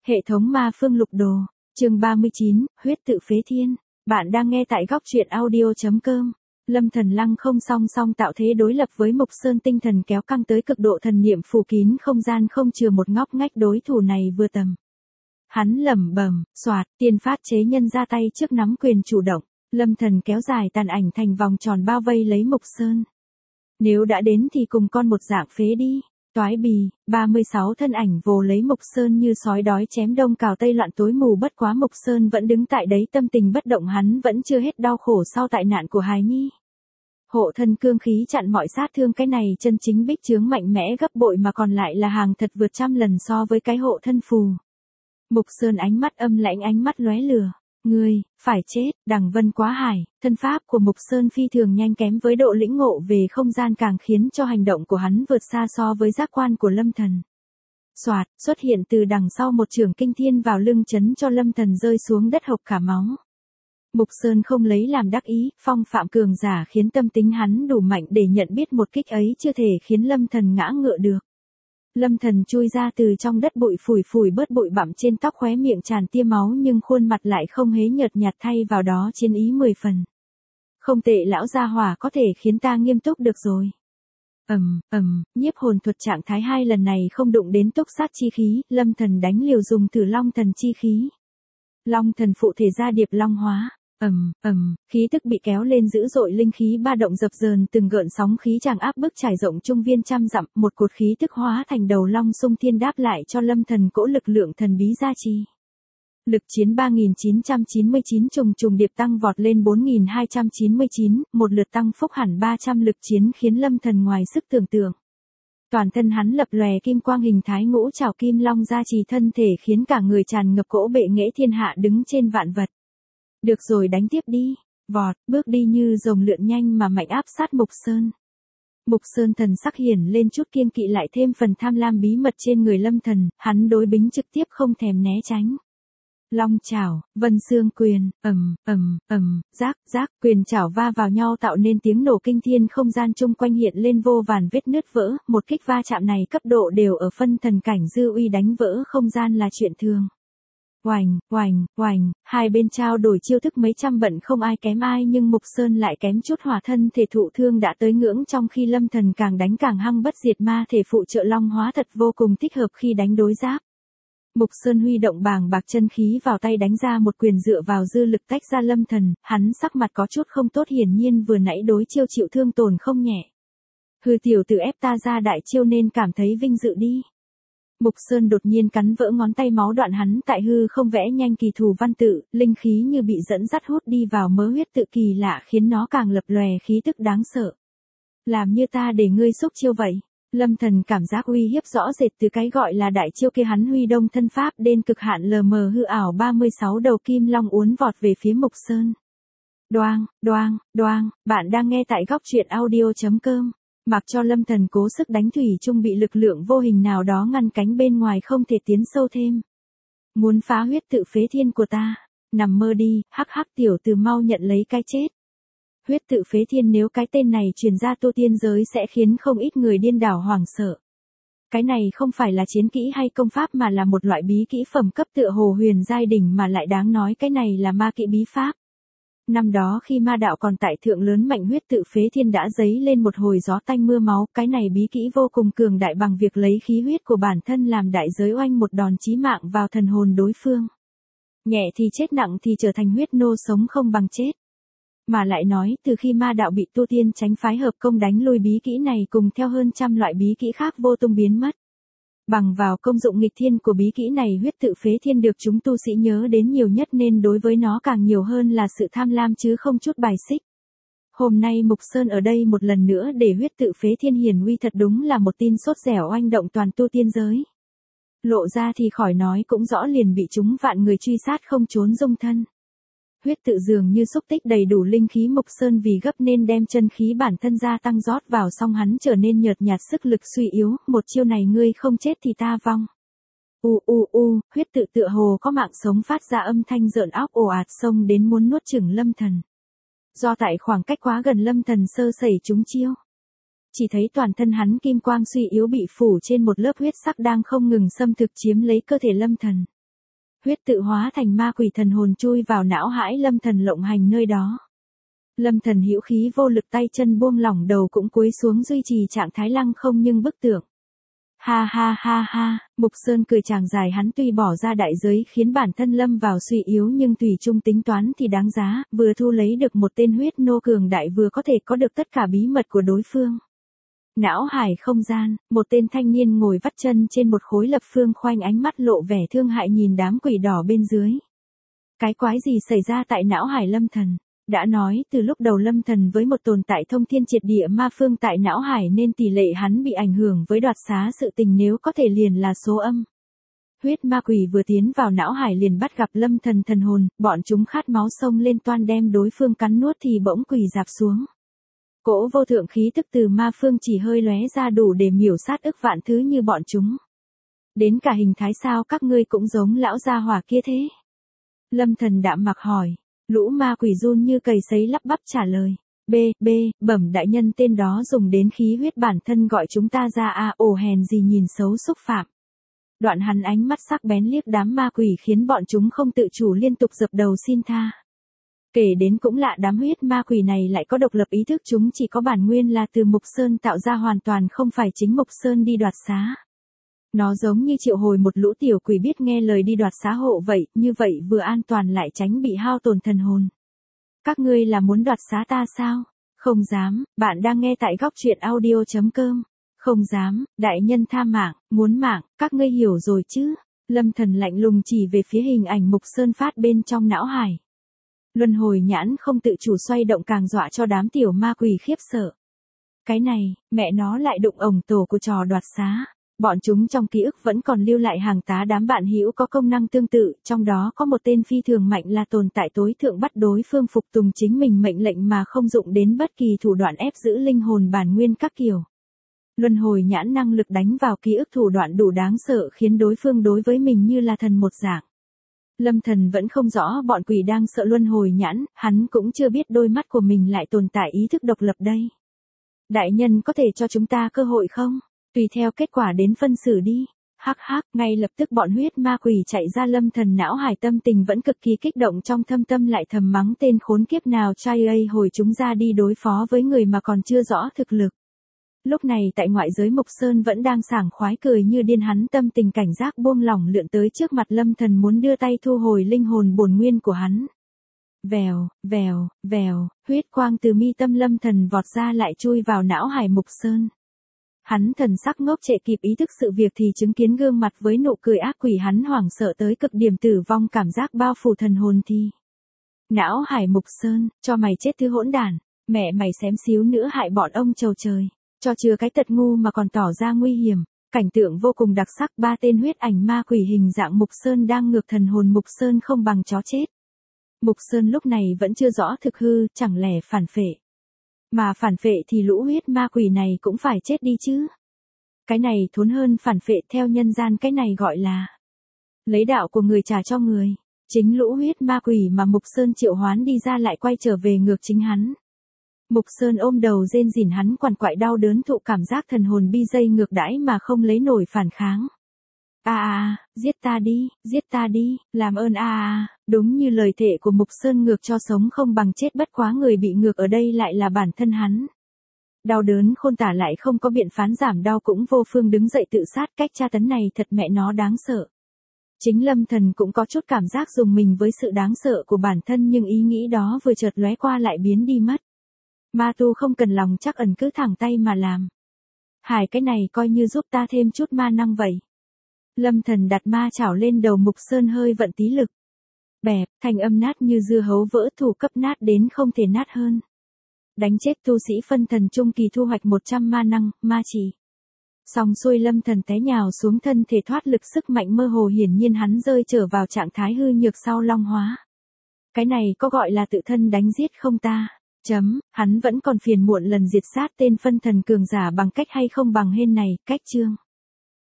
Hệ thống ma phương lục đồ, chương 39, huyết tự phế thiên. Bạn đang nghe tại góc truyện audio.com. Lâm Thần Lăng không song song tạo thế đối lập với Mục Sơn, tinh thần kéo căng tới cực độ, thần niệm phủ kín không gian, không chừa một ngóc ngách. Đối thủ này vừa tầm. Hắn lẩm bẩm, soạt, tiên phát chế nhân ra tay trước nắm quyền chủ động. Lâm Thần kéo dài tàn ảnh thành vòng tròn bao vây lấy Mục Sơn. Nếu đã đến thì cùng con một dạng phế đi. Toái bì, 36 thân ảnh vồ lấy Mục Sơn như sói đói chém đông cào tây loạn tối mù. Bất quá Mục Sơn vẫn đứng tại đấy tâm tình bất động, hắn vẫn chưa hết đau khổ sau tai nạn của hài nhi. Hộ thân cương khí chặn mọi sát thương, cái này chân chính bích chướng mạnh mẽ gấp bội mà còn lại là hàng thật vượt trăm lần so với cái hộ thân phù. Mục Sơn ánh mắt âm lãnh, ánh mắt lóe lửa. Ngươi, phải chết. Đằng Vân Quá Hải, thân pháp của Mục Sơn phi thường nhanh, kém với độ lĩnh ngộ về không gian càng khiến cho hành động của hắn vượt xa so với giác quan của Lâm Thần. Soạt, xuất hiện từ đằng sau một chưởng kinh thiên vào lưng, chấn cho Lâm Thần rơi xuống đất hộc cả máu. Mục Sơn không lấy làm đắc ý, phong phạm cường giả khiến tâm tính hắn đủ mạnh để nhận biết một kích ấy chưa thể khiến Lâm Thần ngã ngựa được. Lâm Thần chui ra từ trong đất bụi, phủi phủi bớt bụi bặm trên tóc, khóe miệng tràn tia máu nhưng khuôn mặt lại không hề nhợt nhạt, thay vào đó chiến ý 10 phần. Không tệ, lão gia hỏa có thể khiến ta nghiêm túc được rồi. Nhiếp hồn thuật trạng thái 2 lần này không đụng đến túc sát chi khí, Lâm Thần đánh liều dùng thử long thần chi khí. Long thần phụ thể ra điệp long hóa. Khí tức bị kéo lên dữ dội, linh khí ba động dập dờn, từng gợn sóng khí tràng áp bức trải rộng trung viên trăm dặm, một cột khí tức hóa thành đầu long xung thiên đáp lại cho Lâm Thần cỗ lực lượng thần bí gia trì. Lực chiến 3999 trùng điệp tăng vọt lên 4299, một lượt tăng phúc hẳn 300, lực chiến khiến Lâm Thần ngoài sức tưởng tượng. Toàn thân hắn lập lòe kim quang, hình thái ngũ trảo kim long gia trì thân thể, khiến cả người tràn ngập cỗ bệ nghệ thiên hạ, đứng trên vạn vật. Được rồi, đánh tiếp đi. Vọt, bước đi như rồng lượn nhanh mà mạnh áp sát Mục Sơn. Mục Sơn thần sắc hiển lên chút kiêng kỵ, lại thêm phần tham lam bí mật trên người Lâm Thần, hắn đối bính trực tiếp không thèm né tránh. Long chảo, vân xương quyền, rác, quyền chảo va vào nhau tạo nên tiếng nổ kinh thiên, không gian chung quanh hiện lên vô vàn vết nứt vỡ, một kích va chạm này cấp độ đều ở phân thần cảnh dư uy, đánh vỡ không gian là chuyện thường. Oành, hai bên trao đổi chiêu thức mấy trăm bận không ai kém ai, nhưng Mục Sơn lại kém chút hỏa thân thể thụ thương đã tới ngưỡng, trong khi Lâm Thần càng đánh càng hăng, bất diệt ma thể phụ trợ long hóa thật vô cùng thích hợp khi đánh đối giáp. Mục Sơn huy động bàng bạc chân khí vào tay, đánh ra một quyền, dựa vào dư lực tách ra Lâm Thần, hắn sắc mặt có chút không tốt, hiển nhiên vừa nãy đối chiêu chịu thương tổn không nhẹ. Hư tiểu tử ép ta ra đại chiêu nên cảm thấy vinh dự đi. Mục Sơn đột nhiên cắn vỡ ngón tay, máu đoạn, hắn tại hư không vẽ nhanh kỳ thủ văn tự, linh khí như bị dẫn dắt hút đi vào mớ huyết tự kỳ lạ, khiến nó càng lập lòe khí tức đáng sợ. Làm như ta để ngươi xúc chiêu vậy. Lâm Thần cảm giác uy hiếp rõ rệt từ cái gọi là đại chiêu kia, hắn huy đông thân pháp đến cực hạn, lờ mờ hư ảo 36 đầu kim long uốn vọt về phía Mục Sơn. Đoang, bạn đang nghe tại góc truyện audio.com. Mặc cho Lâm Thần cố sức đánh, thủy chung bị lực lượng vô hình nào đó ngăn cánh bên ngoài, không thể tiến sâu thêm. Muốn phá huyết tự phế thiên của ta? Nằm mơ đi, hắc tiểu tử, mau nhận lấy cái chết. Huyết tự phế thiên, nếu cái tên này truyền ra tu tiên giới sẽ khiến không ít người điên đảo hoảng sợ. Cái này không phải là chiến kỹ hay công pháp mà là một loại bí kỹ phẩm cấp, tựa hồ huyền giai đỉnh, mà lại đáng nói cái này là ma kỹ bí pháp. Năm đó khi ma đạo còn tại thượng lớn mạnh, huyết tự phế thiên đã dấy lên một hồi gió tanh mưa máu, cái này bí kỹ vô cùng cường đại, bằng việc lấy khí huyết của bản thân làm đại giới, oanh một đòn chí mạng vào thần hồn đối phương. Nhẹ thì chết, nặng thì trở thành huyết nô, sống không bằng chết. Mà lại nói, từ khi ma đạo bị tu tiên chánh phái hợp công đánh lui, bí kỹ này cùng theo hơn trăm loại bí kỹ khác vô tung biến mất. Bằng vào công dụng nghịch thiên của bí kỹ này, huyết tự phế thiên được chúng tu sĩ nhớ đến nhiều nhất, nên đối với nó càng nhiều hơn là sự tham lam chứ không chút bài xích. Hôm nay Mục Sơn ở đây một lần nữa để huyết tự phế thiên hiển uy, thật đúng là một tin sốt dẻo oanh động toàn tu tiên giới. Lộ ra thì khỏi nói cũng rõ, liền bị chúng vạn người truy sát không trốn dung thân. Huyết tự dường như xúc tích đầy đủ linh khí, Mục Sơn vì gấp nên đem chân khí bản thân gia tăng rót vào, song hắn trở nên nhợt nhạt, sức lực suy yếu, một chiêu này ngươi không chết thì ta vong. Huyết tự tựa hồ có mạng sống, phát ra âm thanh rợn óc ồ ạt, xông đến muốn nuốt chửng Lâm Thần. Do tại khoảng cách quá gần, Lâm Thần sơ sẩy trúng chiêu. Chỉ thấy toàn thân hắn kim quang suy yếu bị phủ trên một lớp huyết sắc đang không ngừng xâm thực chiếm lấy cơ thể Lâm Thần. Huyết tự hóa thành ma quỷ thần hồn chui vào não hải Lâm Thần lộng hành nơi đó. Lâm Thần hữu khí vô lực, tay chân buông lỏng, đầu cũng cúi xuống duy trì trạng thái lăng không nhưng bức tượng. Ha ha ha ha, Mục Sơn cười chàng dài, hắn tuy bỏ ra đại giới khiến bản thân lâm vào suy yếu nhưng tùy chung tính toán thì đáng giá, vừa thu lấy được một tên huyết nô cường đại vừa có thể có được tất cả bí mật của đối phương. Não hải không gian, một tên thanh niên ngồi vắt chân trên một khối lập phương khoanh, ánh mắt lộ vẻ thương hại nhìn đám quỷ đỏ bên dưới. Cái quái gì xảy ra tại não hải Lâm Thần? Đã nói từ lúc đầu Lâm Thần với một tồn tại thông thiên triệt địa ma phương tại não hải nên tỷ lệ hắn bị ảnh hưởng với đoạt xá sự tình nếu có thể liền là số âm. Huyết ma quỷ vừa tiến vào não hải liền bắt gặp Lâm Thần thần hồn, bọn chúng khát máu xông lên toan đem đối phương cắn nuốt thì bỗng quỳ rạp xuống. Cỗ vô thượng khí tức từ ma phương chỉ hơi lóe ra đủ để miểu sát ức vạn thứ như bọn chúng. Đến cả hình thái sao các ngươi cũng giống lão gia hỏa kia thế? Lâm Thần đạm mặc hỏi. Lũ ma quỷ run như cầy sấy lắp bắp trả lời. Bẩm đại nhân, tên đó dùng đến khí huyết bản thân gọi chúng ta ra à, ồ hèn gì nhìn xấu xúc phạm. Đoạn hắn ánh mắt sắc bén liếc đám ma quỷ khiến bọn chúng không tự chủ liên tục dập đầu xin tha. Kể đến cũng lạ, đám huyết ma quỷ này lại có độc lập ý thức, chúng chỉ có bản nguyên là từ Mục Sơn tạo ra, hoàn toàn không phải chính Mục Sơn đi đoạt xá. Nó giống như triệu hồi một lũ tiểu quỷ biết nghe lời đi đoạt xá hộ vậy, như vậy vừa an toàn lại tránh bị hao tổn thần hồn. Các ngươi là muốn đoạt xá ta sao? Không dám, bạn đang nghe tại góc truyện audio.com. Không dám, đại nhân tha mạng, muốn mạng, các ngươi hiểu rồi chứ? Lâm Thần lạnh lùng chỉ về phía hình ảnh Mục Sơn phát bên trong não hải. Luân hồi nhãn không tự chủ xoay động càng dọa cho đám tiểu ma quỷ khiếp sợ. Cái này, mẹ nó lại đụng ổng tổ của trò đoạt xá. Bọn chúng trong ký ức vẫn còn lưu lại hàng tá đám bạn hữu có công năng tương tự, trong đó có một tên phi thường mạnh là tồn tại tối thượng bắt đối phương phục tùng chính mình mệnh lệnh mà không dụng đến bất kỳ thủ đoạn ép giữ linh hồn bản nguyên các kiểu. Luân hồi nhãn năng lực đánh vào ký ức thủ đoạn đủ đáng sợ khiến đối phương đối với mình như là thần một dạng. Lâm Thần vẫn không rõ bọn quỷ đang sợ luân hồi nhãn, hắn cũng chưa biết đôi mắt của mình lại tồn tại ý thức độc lập đây. Đại nhân có thể cho chúng ta cơ hội không? Tùy theo kết quả đến phân xử đi. Hắc hắc, ngay lập tức bọn huyết ma quỷ chạy ra. Lâm Thần não hải tâm tình vẫn cực kỳ kích động, trong thâm tâm lại thầm mắng tên khốn kiếp nào trai ấy hồi chúng ra đi đối phó với người mà còn chưa rõ thực lực. Lúc này tại ngoại giới Mục Sơn vẫn đang sảng khoái cười như điên, hắn tâm tình cảnh giác buông lỏng lượn tới trước mặt Lâm Thần muốn đưa tay thu hồi linh hồn bổn nguyên của hắn. Vèo, huyết quang từ mi tâm Lâm Thần vọt ra lại chui vào não hải Mục Sơn. Hắn thần sắc ngốc trệ, kịp ý thức sự việc thì chứng kiến gương mặt với nụ cười ác quỷ, hắn hoảng sợ tới cực điểm, tử vong cảm giác bao phủ thần hồn thì. Não hải Mục Sơn, cho mày chết thứ hỗn đản, mẹ mày xém xíu nữa hại bọn ông trầu trời, cho chừa cái tật ngu mà còn tỏ ra nguy hiểm. Cảnh tượng vô cùng đặc sắc, ba tên huyết ảnh ma quỷ hình dạng Mục Sơn đang ngược thần hồn Mục Sơn không bằng chó chết. Mục Sơn lúc này vẫn chưa rõ thực hư, chẳng lẽ phản phệ. Mà phản phệ thì lũ huyết ma quỷ này cũng phải chết đi chứ. Cái này thốn hơn phản phệ, theo nhân gian cái này gọi là lấy đạo của người trả cho người. Chính lũ huyết ma quỷ mà Mục Sơn triệu hoán đi ra lại quay trở về ngược chính hắn. Mục Sơn ôm đầu rên rỉ, hắn quằn quại đau đớn thụ cảm giác thần hồn bi dây ngược đãi mà không lấy nổi phản kháng. Giết ta đi, làm ơn đúng như lời thệ của Mục Sơn, ngược cho sống không bằng chết, bất quá người bị ngược ở đây lại là bản thân hắn. Đau đớn khôn tả lại không có biện phán giảm đau, cũng vô phương đứng dậy tự sát, cách tra tấn này thật mẹ nó đáng sợ. Chính Lâm Thần cũng có chút cảm giác dùng mình với sự đáng sợ của bản thân, nhưng ý nghĩ đó vừa chợt lóe qua lại biến đi mất. Ma tu không cần lòng chắc ẩn, cứ thẳng tay mà làm. Hải, cái này coi như giúp ta thêm chút ma năng vậy. Lâm Thần đặt ma chảo lên đầu Mục Sơn, hơi vận tí lực. Bẹp, thành âm nát như dưa hấu vỡ, thủ cấp nát đến không thể nát hơn. Đánh chết tu sĩ phân thần trung kỳ, thu hoạch 100 ma năng, ma chỉ. Xong xuôi Lâm Thần té nhào xuống, thân thể thoát lực, sức mạnh mơ hồ, hiển nhiên hắn rơi trở vào trạng thái hư nhược sau long hóa. Cái này có gọi là tự thân đánh giết không ta? Hắn vẫn còn phiền muộn lần diệt sát tên phân thần cường giả bằng cách hay không bằng hên này, cách chương.